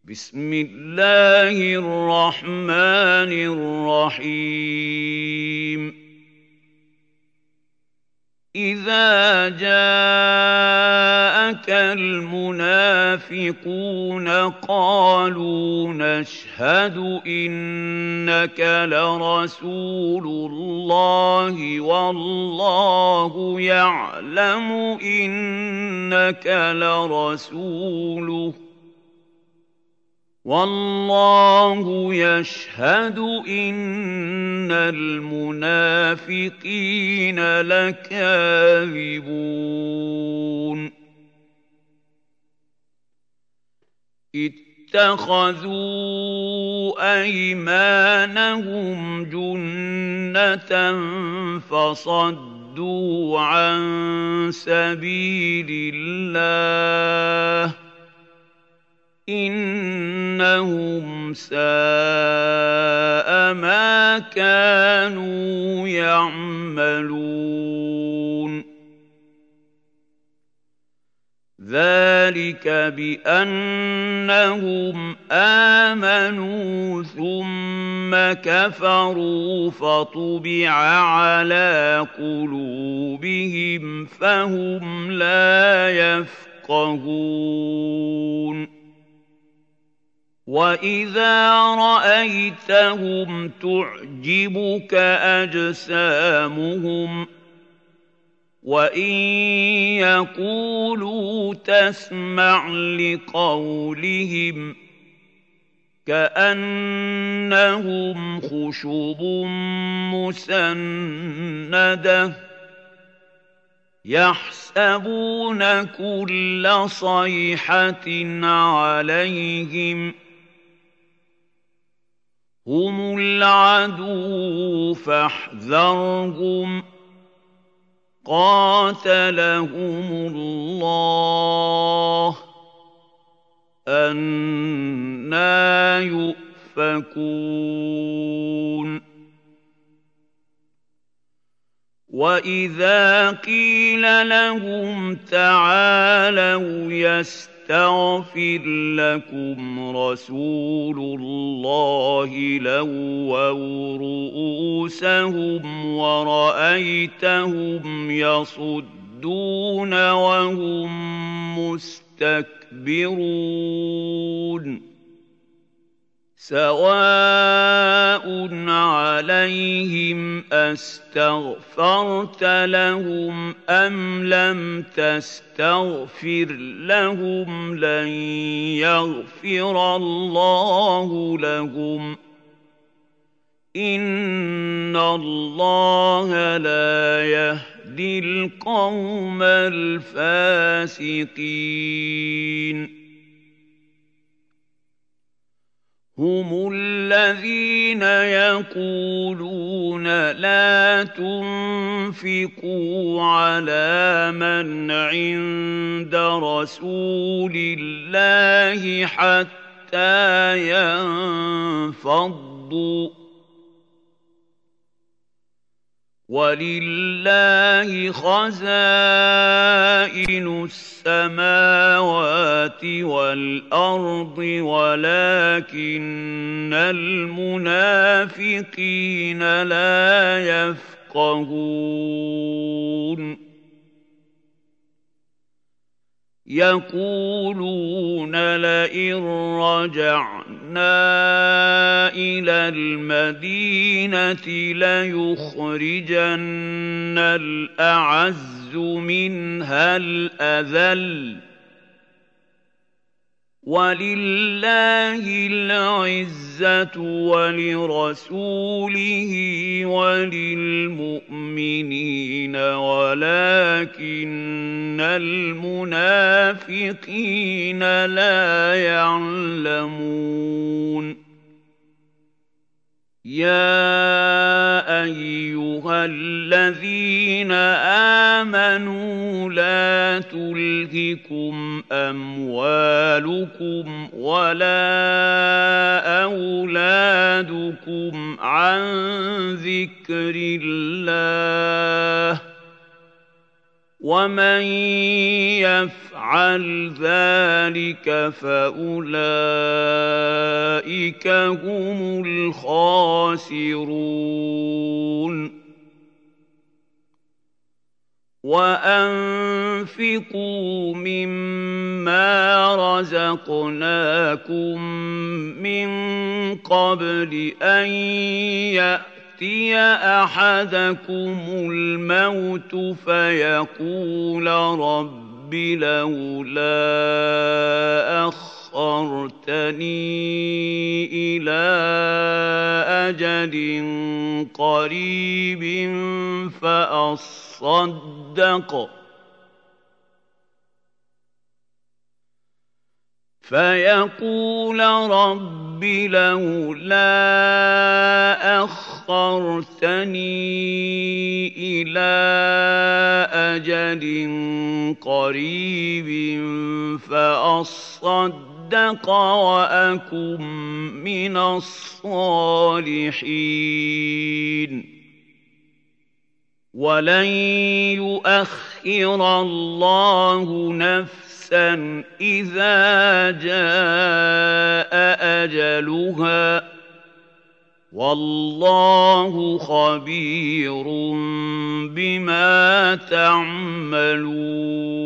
بسم الله الرحمن الرحيم إذا جاءك المنافقون قالوا نشهد إنك لرسول الله والله يعلم إنك لرسوله والله يشهد إن المنافقين لكاذبون اتخذوا أيمانهم جنة فصدوا عن سبيل الله إنهم ساء ما كانوا يعملون ذلك بأنهم آمنوا ثم كفروا فطبع على قلوبهم فهم لا يفقهون وَإِذَا رَأَيْتَهُمْ تُعْجِبُكَ أَجْسَامُهُمْ وَإِن يَقُولُوا تَسْمَعْ لِقَوْلِهِمْ كَأَنَّهُمْ خُشُبٌ مُّسَنَّدَةٌ يَحْسَبُونَ كُلَّ صَيْحَةٍ عَلَيْهِمْ هم العدو فاحذرهم قاتلهم الله أنى يؤفكون وَإِذَا قِيلَ لَهُمْ تَعَالَوْا يَسْتَغْفِرْ لَكُمْ رَسُولُ اللَّهِ لَوَّوْا رُءُوسَهُمْ وَرَأَيْتَهُمْ يَصُدُّونَ وَهُمْ مُسْتَكْبِرُونَ سواء عليهم أستغفرت لهم أم لم تستغفر لهم لن يغفر الله لهم إن الله لا يهدي القوم الفاسقين هم الذين يقولون لا تنفقوا على من عند رسول الله حتى ينفضوا ولله خزائن السماوات والأرض ولكن المنافقين لا يفقهون يقولون لئن رجعنا إلى المدينة ليخرجن الأعز منها الأذل ولله العزة ولرسوله وللمؤمنين ولكن المنافقين لا يعلمون يا أيها الذين آمنوا لا تلهكم أموالكم ولا أولادكم عن ذكر الله ومن يفعل ذلك فأولئك فَأُولَٰئِكَ هُمُ الْخَاسِرُونَ وَأَنفِقُوا مِمَّا رَزَقْنَاكُم مِّن قَبْلِ أَن يَأْتِيَ أَحَدَكُمُ الْمَوْتُ فَيَقُولَ رَبِّ لَوْلَا أَخَّرْتَنِي إِلَىٰ أَجَلٍ قَرِيبٍ فَأَصَّدَّقَ وَأَكُن مِّنَ الصَّالِحِينَ وَلَن يُؤَخِّرَ اللَّهُ نَفْسًا إِذَا جَاءَ أَجَلُهَا ۚ وَاللَّهُ خَبِيرٌ بِمَا تَعْمَلُونَ